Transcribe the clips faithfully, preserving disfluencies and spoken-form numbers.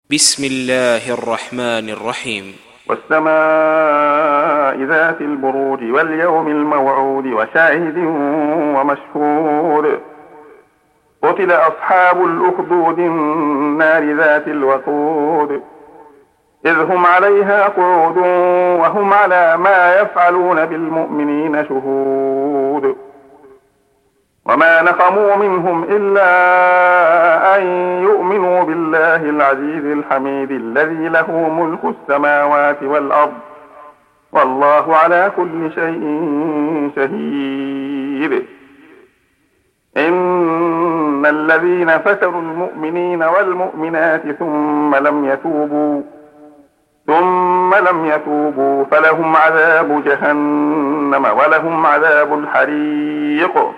بسم الله الرحمن الرحيم. والسماء ذات البروج واليوم الموعود وشاهد ومشهود قتل أصحاب الأخدود النار ذات الوقود إذ هم عليها قعود وهم على ما يفعلون بالمؤمنين شهود وما نقموا منهم إلا أن يؤمنوا بالله العزيز الحميد الذي له ملك السماوات والأرض والله على كل شيء شهيد. إن الذين فتروا المؤمنين والمؤمنات ثم لم يتوبوا ثم لم يتوبوا فلهم عذاب جهنم ولهم عذاب الحريق.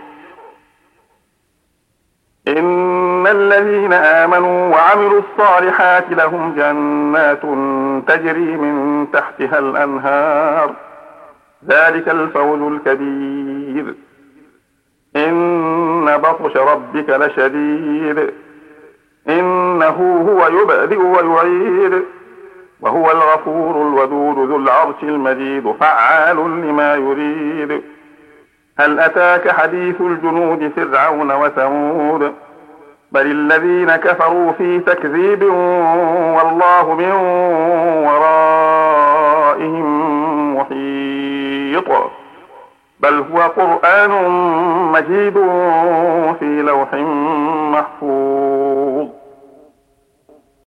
إن الذين آمنوا وعملوا الصالحات لهم جنات تجري من تحتها الأنهار ذلك الفوز الكبير. إن بطش ربك لشديد إنه هو يبدئ ويعيد وهو الغفور الودود ذو العرش المجيد فعال لما يريد. هل أتاك حديث الجنود فرعون وثمود بل الذين كفروا في تكذيب والله من ورائهم محيط بل هو قرآن مجيد في لوح محفوظ.